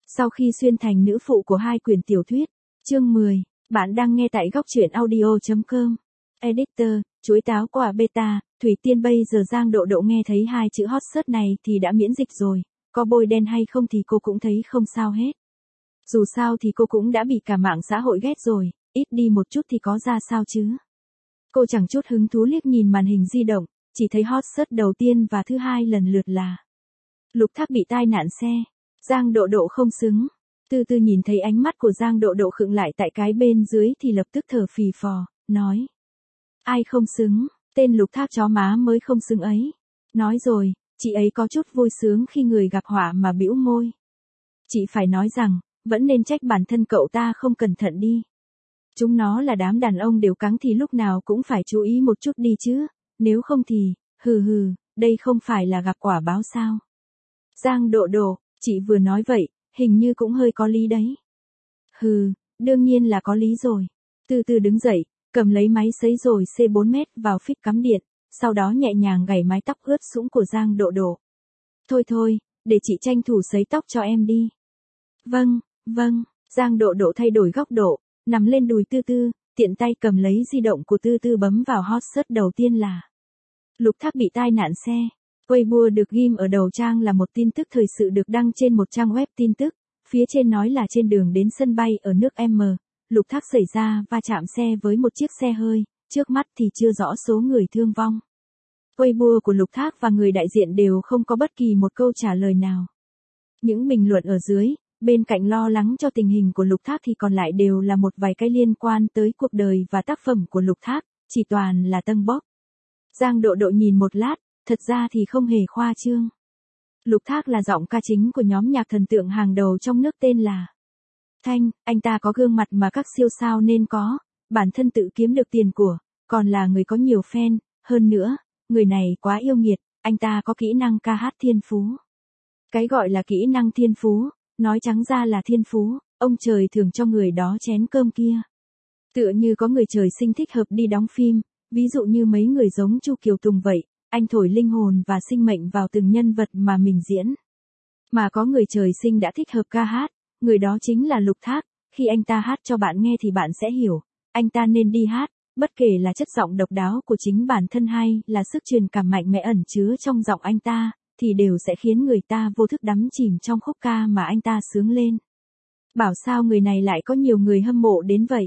Sau khi xuyên thành nữ phụ của hai quyển tiểu thuyết. Chương 10. Bạn đang nghe tại góc truyện audio.com. Editor, chuối táo quả beta, Thủy Tiên bây giờ Giang Độ Độ nghe thấy hai chữ hot search này thì đã miễn dịch rồi, có bôi đen hay không thì cô cũng thấy không sao hết. Dù sao thì cô cũng đã bị cả mạng xã hội ghét rồi, ít đi một chút thì có ra sao chứ. Cô chẳng chút hứng thú liếc nhìn màn hình di động, chỉ thấy hot search đầu tiên và thứ hai lần lượt là Lục Thác bị tai nạn xe, Giang Độ Độ không xứng. Từ từ nhìn thấy ánh mắt của Giang Độ Độ khựng lại tại cái bên dưới thì lập tức thở phì phò, nói. Ai không xứng, tên Lục Thác chó má mới không xứng ấy. Nói rồi, chị ấy có chút vui sướng khi người gặp họa mà bĩu môi. Chị phải nói rằng, vẫn nên trách bản thân cậu ta không cẩn thận đi. Chúng nó là đám đàn ông đều cắng thì lúc nào cũng phải chú ý một chút đi chứ, nếu không thì, đây không phải là gặp quả báo sao. Giang Độ Độ, chị vừa nói vậy, hình như cũng hơi có lý đấy. Đương nhiên là có lý rồi. Từ từ đứng dậy, cầm lấy máy sấy rồi C4 mét vào phích cắm điện, sau đó nhẹ nhàng gảy mái tóc ướt sũng của Giang Độ Độ. Thôi, để chị tranh thủ sấy tóc cho em đi. Vâng, Giang Độ Độ thay đổi góc độ, nằm lên đùi Tư Tư, tiện tay cầm lấy di động của Tư Tư bấm vào hot search đầu tiên là Lục Thác bị tai nạn xe. Weibo được ghim ở đầu trang là một tin tức thời sự được đăng trên một trang web tin tức, phía trên nói là trên đường đến sân bay ở nước M, Lục Thác xảy ra va chạm xe với một chiếc xe hơi, trước mắt thì chưa rõ số người thương vong. Weibo của Lục Thác và người đại diện đều không có bất kỳ một câu trả lời nào. Những bình luận ở dưới, bên cạnh lo lắng cho tình hình của Lục Thác thì còn lại đều là một vài cái liên quan tới cuộc đời và tác phẩm của Lục Thác, chỉ toàn là tâng bốc. Giang Độ Độ nhìn một lát, thật ra thì không hề khoa trương. Lục Thác là giọng ca chính của nhóm nhạc thần tượng hàng đầu trong nước tên là Thanh, anh ta có gương mặt mà các siêu sao nên có, bản thân tự kiếm được tiền của, còn là người có nhiều fan, hơn nữa, người này quá yêu nghiệt, anh ta có kỹ năng ca hát thiên phú. Cái gọi là kỹ năng thiên phú, nói trắng ra là thiên phú, ông trời thường cho người đó chén cơm kia. Tựa như có người trời sinh thích hợp đi đóng phim, ví dụ như mấy người giống Chu Kiều Tùng vậy, anh thổi linh hồn và sinh mệnh vào từng nhân vật mà mình diễn. Mà có người trời sinh đã thích hợp ca hát, người đó chính là Lục Thác, khi anh ta hát cho bạn nghe thì bạn sẽ hiểu, anh ta nên đi hát, bất kể là chất giọng độc đáo của chính bản thân hay là sức truyền cảm mạnh mẽ ẩn chứa trong giọng anh ta, thì đều sẽ khiến người ta vô thức đắm chìm trong khúc ca mà anh ta sướng lên. Bảo sao người này lại có nhiều người hâm mộ đến vậy?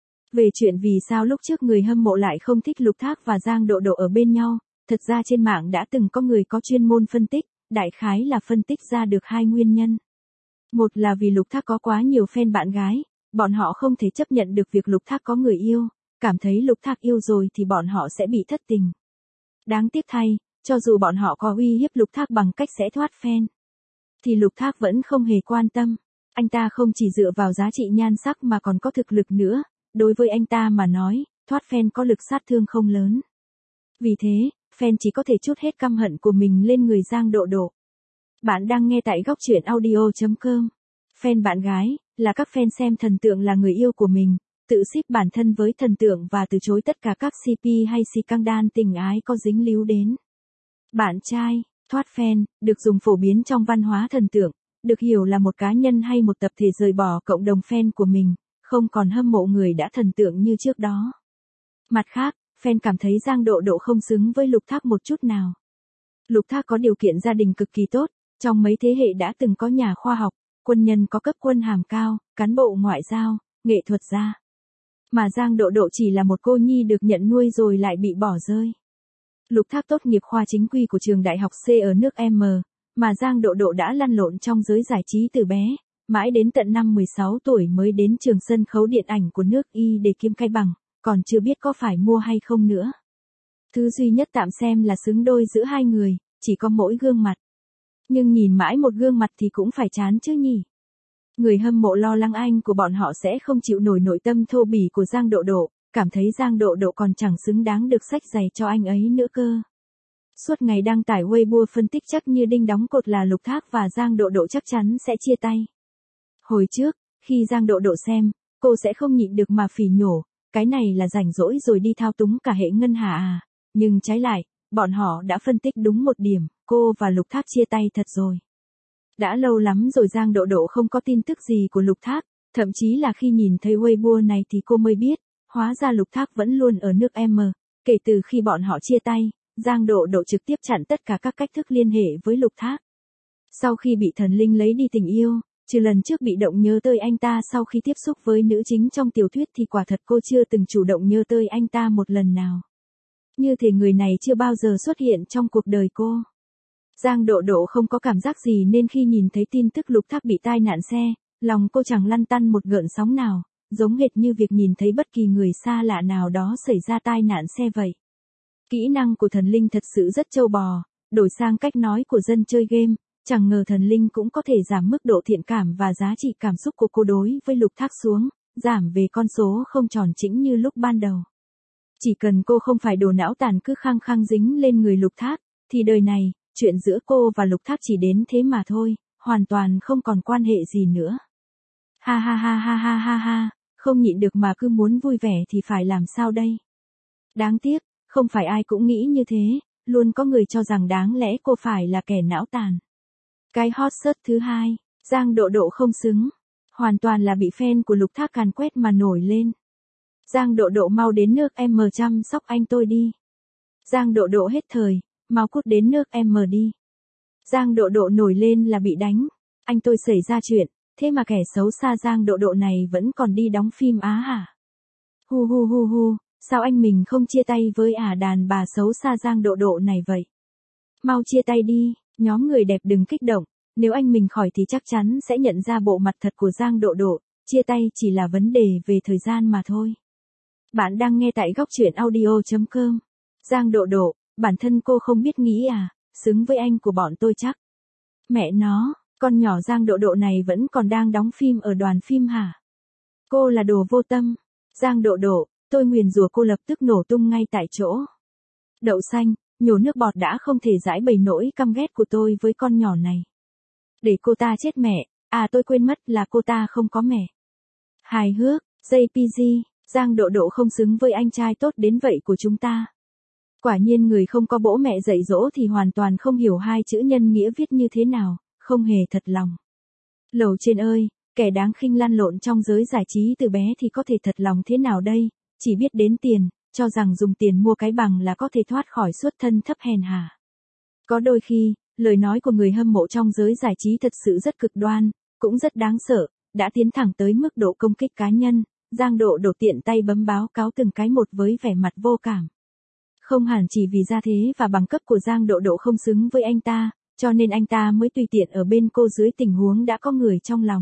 Về chuyện vì sao lúc trước người hâm mộ lại không thích Lục Thác và Giang Độ Độ ở bên nhau, thật ra trên mạng đã từng có người có chuyên môn phân tích, đại khái là phân tích ra được hai nguyên nhân. Một là vì Lục Thác có quá nhiều fan bạn gái, bọn họ không thể chấp nhận được việc Lục Thác có người yêu, cảm thấy Lục Thác yêu rồi thì bọn họ sẽ bị thất tình. Đáng tiếc thay, cho dù bọn họ có uy hiếp Lục Thác bằng cách sẽ thoát fan, thì Lục Thác vẫn không hề quan tâm. Anh ta không chỉ dựa vào giá trị nhan sắc mà còn có thực lực nữa, đối với anh ta mà nói, thoát fan có lực sát thương không lớn. Vì thế, fan chỉ có thể trút hết căm hận của mình lên người Giang Độ Độ. Bạn đang nghe tại góc truyện audio.com. Fan bạn gái, là các fan xem thần tượng là người yêu của mình, tự ship bản thân với thần tượng và từ chối tất cả các CP hay scandal tình ái có dính líu đến. Bạn trai, thoát fan, được dùng phổ biến trong văn hóa thần tượng, được hiểu là một cá nhân hay một tập thể rời bỏ cộng đồng fan của mình, không còn hâm mộ người đã thần tượng như trước đó. Mặt khác, fan cảm thấy Giang Độ Độ không xứng với Lục Thác một chút nào. Lục Thác có điều kiện gia đình cực kỳ tốt, trong mấy thế hệ đã từng có nhà khoa học, quân nhân có cấp quân hàm cao, cán bộ ngoại giao, nghệ thuật gia. Mà Giang Độ Độ chỉ là một cô nhi được nhận nuôi rồi lại bị bỏ rơi. Lục Thác tốt nghiệp khoa chính quy của trường đại học C ở nước M, mà Giang Độ Độ đã lăn lộn trong giới giải trí từ bé, mãi đến tận năm 16 tuổi mới đến trường sân khấu điện ảnh của nước Y để kiếm cái bằng, còn chưa biết có phải mua hay không nữa. Thứ duy nhất tạm xem là xứng đôi giữa hai người, chỉ có mỗi gương mặt. Nhưng nhìn mãi một gương mặt thì cũng phải chán chứ nhỉ. Người hâm mộ lo lắng anh của bọn họ sẽ không chịu nổi nội tâm thô bỉ của Giang Độ Độ, cảm thấy Giang Độ Độ còn chẳng xứng đáng được xách giày cho anh ấy nữa cơ. Suốt ngày đăng tải Weibo phân tích chắc như đinh đóng cột là Lục Thác và Giang Độ Độ chắc chắn sẽ chia tay. Hồi trước, khi Giang Độ Độ xem, cô sẽ không nhịn được mà phỉ nhổ, cái này là rảnh rỗi rồi đi thao túng cả hệ ngân hà à. Nhưng trái lại, bọn họ đã phân tích đúng một điểm, cô và Lục Thác chia tay thật rồi. Đã lâu lắm rồi Giang Độ Độ không có tin tức gì của Lục Thác, thậm chí là khi nhìn thấy Weibo này thì cô mới biết, hóa ra Lục Thác vẫn luôn ở nước M. Kể từ khi bọn họ chia tay, Giang Độ Độ trực tiếp chặn tất cả các cách thức liên hệ với Lục Thác. Sau khi bị thần linh lấy đi tình yêu, trừ lần trước bị động nhớ tới anh ta sau khi tiếp xúc với nữ chính trong tiểu thuyết thì quả thật cô chưa từng chủ động nhớ tới anh ta một lần nào. Như thể người này chưa bao giờ xuất hiện trong cuộc đời cô. Giang Độ Độ không có cảm giác gì nên khi nhìn thấy tin tức Lục Thác bị tai nạn xe, lòng cô chẳng lăn tăn một gợn sóng nào, giống hệt như việc nhìn thấy bất kỳ người xa lạ nào đó xảy ra tai nạn xe vậy. Kỹ năng của thần linh thật sự rất trâu bò, đổi sang cách nói của dân chơi game, chẳng ngờ thần linh cũng có thể giảm mức độ thiện cảm và giá trị cảm xúc của cô đối với Lục Thác xuống, giảm về con số không tròn chỉnh như lúc ban đầu. Chỉ cần cô không phải đồ não tàn cứ khăng khăng dính lên người Lục Thác, thì đời này, chuyện giữa cô và Lục Thác chỉ đến thế mà thôi, hoàn toàn không còn quan hệ gì nữa. Ha ha ha ha ha ha ha, không nhịn được mà cứ muốn vui vẻ thì phải làm sao đây? Đáng tiếc, không phải ai cũng nghĩ như thế, luôn có người cho rằng đáng lẽ cô phải là kẻ não tàn. Cái hot search thứ hai, Giang Độ Độ không xứng, hoàn toàn là bị fan của Lục Thác càn quét mà nổi lên. Giang Độ Độ mau đến nước M chăm sóc anh tôi đi. Giang Độ Độ hết thời, mau cút đến nước M đi. Giang Độ Độ nổi lên là bị đánh, anh tôi xảy ra chuyện, thế mà kẻ xấu xa Giang Độ Độ này vẫn còn đi đóng phim á hả? Hu hu hu hu, sao anh mình không chia tay với đàn bà xấu xa Giang Độ Độ này vậy? Mau chia tay đi, nhóm người đẹp đừng kích động, nếu anh mình khỏi thì chắc chắn sẽ nhận ra bộ mặt thật của Giang Độ Độ, chia tay chỉ là vấn đề về thời gian mà thôi. Bạn đang nghe tại góc truyện audio.com. Giang Độ Độ, bản thân cô không biết nghĩ xứng với anh của bọn tôi chắc. Mẹ nó, con nhỏ Giang Độ Độ này vẫn còn đang đóng phim ở đoàn phim hả? Cô là đồ vô tâm. Giang Độ Độ, tôi nguyền rủa cô lập tức nổ tung ngay tại chỗ. Đậu xanh, nhổ nước bọt đã không thể giải bày nỗi căm ghét của tôi với con nhỏ này. Để cô ta chết mẹ, tôi quên mất là cô ta không có mẹ. Hài hước, JPG, Giang Độ Độ không xứng với anh trai tốt đến vậy của chúng ta. Quả nhiên người không có bố mẹ dạy dỗ thì hoàn toàn không hiểu hai chữ nhân nghĩa viết như thế nào, không hề thật lòng. Lầu trên ơi, kẻ đáng khinh lăn lộn trong giới giải trí từ bé thì có thể thật lòng thế nào đây, chỉ biết đến tiền, cho rằng dùng tiền mua cái bằng là có thể thoát khỏi xuất thân thấp hèn hả. Có đôi khi, lời nói của người hâm mộ trong giới giải trí thật sự rất cực đoan, cũng rất đáng sợ, đã tiến thẳng tới mức độ công kích cá nhân. Giang Độ Độ tiện tay bấm báo cáo từng cái một với vẻ mặt vô cảm. Không hẳn chỉ vì gia thế và bằng cấp của Giang Độ Độ không xứng với anh ta, cho nên anh ta mới tùy tiện ở bên cô dưới tình huống đã có người trong lòng.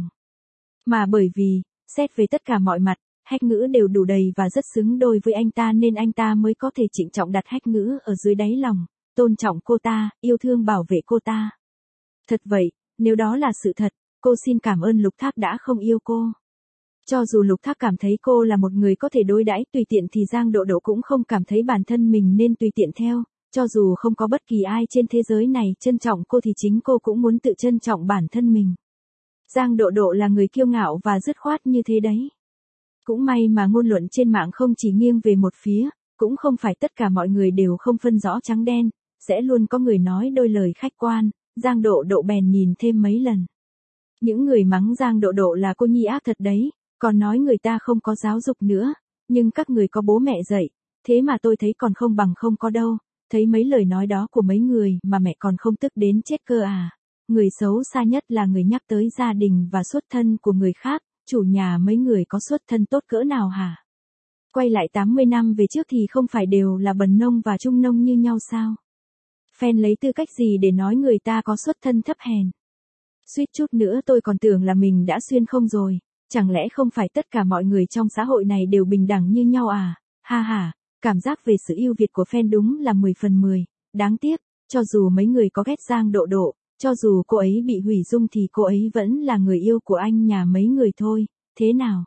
Mà bởi vì, xét về tất cả mọi mặt, Hách Ngữ đều đủ đầy và rất xứng đôi với anh ta nên anh ta mới có thể trịnh trọng đặt Hách Ngữ ở dưới đáy lòng, tôn trọng cô ta, yêu thương bảo vệ cô ta. Thật vậy, nếu đó là sự thật, cô xin cảm ơn Lục Thác đã không yêu cô. Cho dù Lục Thác cảm thấy cô là một người có thể đối đãi tùy tiện thì Giang Độ Độ cũng không cảm thấy bản thân mình nên tùy tiện theo, cho dù không có bất kỳ ai trên thế giới này trân trọng cô thì chính cô cũng muốn tự trân trọng bản thân mình. Giang Độ Độ là người kiêu ngạo và dứt khoát như thế đấy. Cũng may mà ngôn luận trên mạng không chỉ nghiêng về một phía, cũng không phải tất cả mọi người đều không phân rõ trắng đen, sẽ luôn có người nói đôi lời khách quan, Giang Độ Độ bèn nhìn thêm mấy lần. Những người mắng Giang Độ Độ là cô nhi ác thật đấy. Còn nói người ta không có giáo dục nữa, nhưng các người có bố mẹ dạy, thế mà tôi thấy còn không bằng không có đâu, thấy mấy lời nói đó của mấy người mà mẹ còn không tức đến chết cơ à. Người xấu xa nhất là người nhắc tới gia đình và xuất thân của người khác, chủ nhà mấy người có xuất thân tốt cỡ nào hả? Quay lại 80 năm về trước thì không phải đều là bần nông và trung nông như nhau sao? Fan lấy tư cách gì để nói người ta có xuất thân thấp hèn? Suýt chút nữa tôi còn tưởng là mình đã xuyên không rồi. Chẳng lẽ không phải tất cả mọi người trong xã hội này đều bình đẳng như nhau à? Ha ha, cảm giác về sự ưu việt của fan đúng là 10 phần 10. Đáng tiếc, cho dù mấy người có ghét Giang Độ Độ, cho dù cô ấy bị hủy dung thì cô ấy vẫn là người yêu của anh nhà mấy người thôi, thế nào?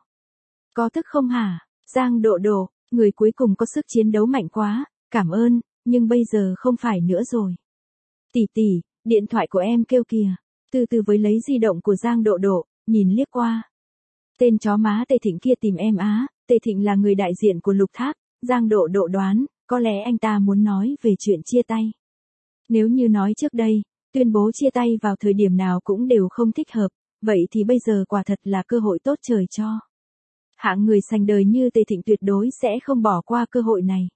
Có tức không hả? Giang Độ Độ, người cuối cùng có sức chiến đấu mạnh quá, cảm ơn, nhưng bây giờ không phải nữa rồi. Tỷ tỷ, điện thoại của em kêu kìa. Từ từ với lấy di động của Giang Độ Độ, nhìn liếc qua. Tên chó má Tề Thịnh kia tìm em á, Tề Thịnh là người đại diện của Lục Thác, Giang Độ Độ đoán, có lẽ anh ta muốn nói về chuyện chia tay. Nếu như nói trước đây, tuyên bố chia tay vào thời điểm nào cũng đều không thích hợp, vậy thì bây giờ quả thật là cơ hội tốt trời cho. Hạng người sành đời như Tề Thịnh tuyệt đối sẽ không bỏ qua cơ hội này.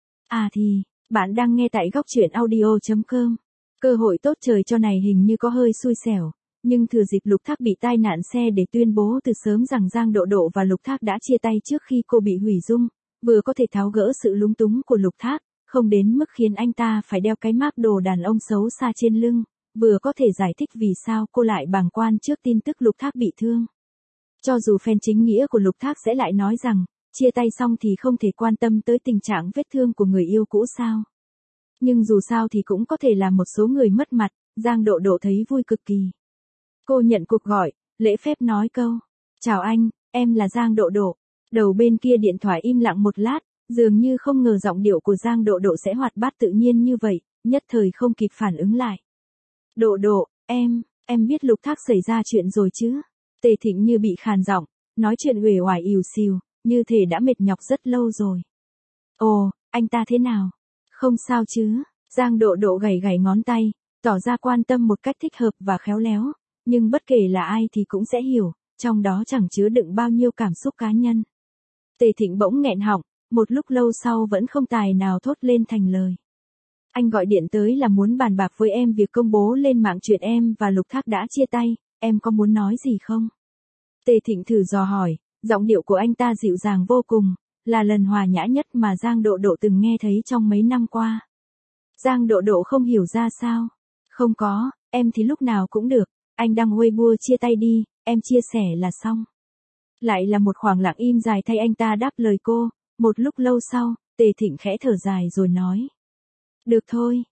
À thì, bạn đang nghe tại góc truyện audio.com. Cơ hội tốt trời cho này hình như có hơi xui xẻo, nhưng thừa dịp Lục Thác bị tai nạn xe để tuyên bố từ sớm rằng Giang Độ Độ và Lục Thác đã chia tay trước khi cô bị hủy dung, vừa có thể tháo gỡ sự lúng túng của Lục Thác, không đến mức khiến anh ta phải đeo cái mác đồ đàn ông xấu xa trên lưng, vừa có thể giải thích vì sao cô lại bàng quan trước tin tức Lục Thác bị thương. Cho dù fan chính nghĩa của Lục Thác sẽ lại nói rằng, chia tay xong thì không thể quan tâm tới tình trạng vết thương của người yêu cũ sao. Nhưng dù sao thì cũng có thể làm một số người mất mặt, Giang Độ Độ thấy vui cực kỳ. Cô nhận cuộc gọi, lễ phép nói câu, chào anh, em là Giang Độ Độ. Đầu bên kia điện thoại im lặng một lát, dường như không ngờ giọng điệu của Giang Độ Độ sẽ hoạt bát tự nhiên như vậy, nhất thời không kịp phản ứng lại. Độ Độ, em biết Lục Thác xảy ra chuyện rồi chứ? Tề Thịnh như bị khàn giọng, nói chuyện uể oải ỉu xìu, như thể đã mệt nhọc rất lâu rồi. Ồ, anh ta thế nào? Không sao chứ? Giang Độ Độ gảy gảy ngón tay, tỏ ra quan tâm một cách thích hợp và khéo léo, nhưng bất kể là ai thì cũng sẽ hiểu, trong đó chẳng chứa đựng bao nhiêu cảm xúc cá nhân. Tề Thịnh bỗng nghẹn họng, một lúc lâu sau vẫn không tài nào thốt lên thành lời. Anh gọi điện tới là muốn bàn bạc với em việc công bố lên mạng chuyện em và Lục Thác đã chia tay, em có muốn nói gì không? Tề Thịnh thử dò hỏi, giọng điệu của anh ta dịu dàng vô cùng, là lần hòa nhã nhất mà Giang Độ Độ từng nghe thấy trong mấy năm qua. Giang Độ Độ không hiểu ra sao. Không có, em thì lúc nào cũng được, anh đăng Weibo chia tay đi, em chia sẻ là xong. Lại là một khoảng lặng im dài thay anh ta đáp lời cô, một lúc lâu sau, Tề Thịnh khẽ thở dài rồi nói. Được thôi,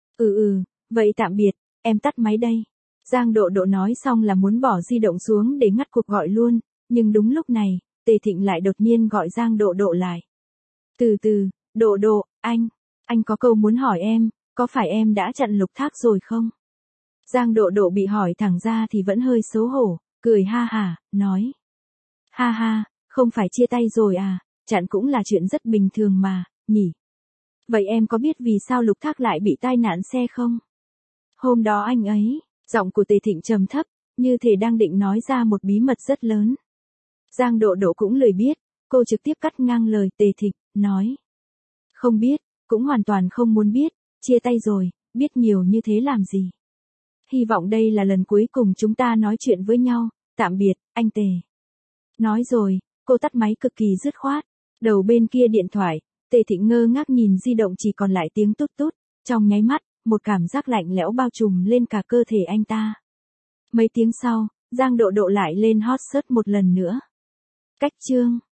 vậy tạm biệt, em tắt máy đây. Giang Độ Độ nói xong là muốn bỏ di động xuống để ngắt cuộc gọi luôn, nhưng đúng lúc này, Tề Thịnh lại đột nhiên gọi Giang Độ Độ lại. Từ từ, Độ Độ, anh có câu muốn hỏi em, có phải em đã chặn Lục Thác rồi không? Giang Độ Độ bị hỏi thẳng ra thì vẫn hơi xấu hổ, cười ha hả, nói. Ha ha, không phải chia tay rồi à, chặn cũng là chuyện rất bình thường mà, nhỉ? Vậy em có biết vì sao Lục Thác lại bị tai nạn xe không? Hôm đó anh ấy, giọng của Tề Thịnh trầm thấp, như thể đang định nói ra một bí mật rất lớn. Giang Độ Độ cũng lười biết, cô trực tiếp cắt ngang lời Tề Thịnh, nói. Không biết, cũng hoàn toàn không muốn biết, chia tay rồi, biết nhiều như thế làm gì. Hy vọng đây là lần cuối cùng chúng ta nói chuyện với nhau, tạm biệt, anh Tề. Nói rồi, cô tắt máy cực kỳ dứt khoát. Đầu bên kia điện thoại, Tề Thịnh ngơ ngác nhìn di động chỉ còn lại tiếng tút tút, trong nháy mắt, một cảm giác lạnh lẽo bao trùm lên cả cơ thể anh ta. Mấy tiếng sau, Giang Độ Độ lại lên hot search một lần nữa. Cách chương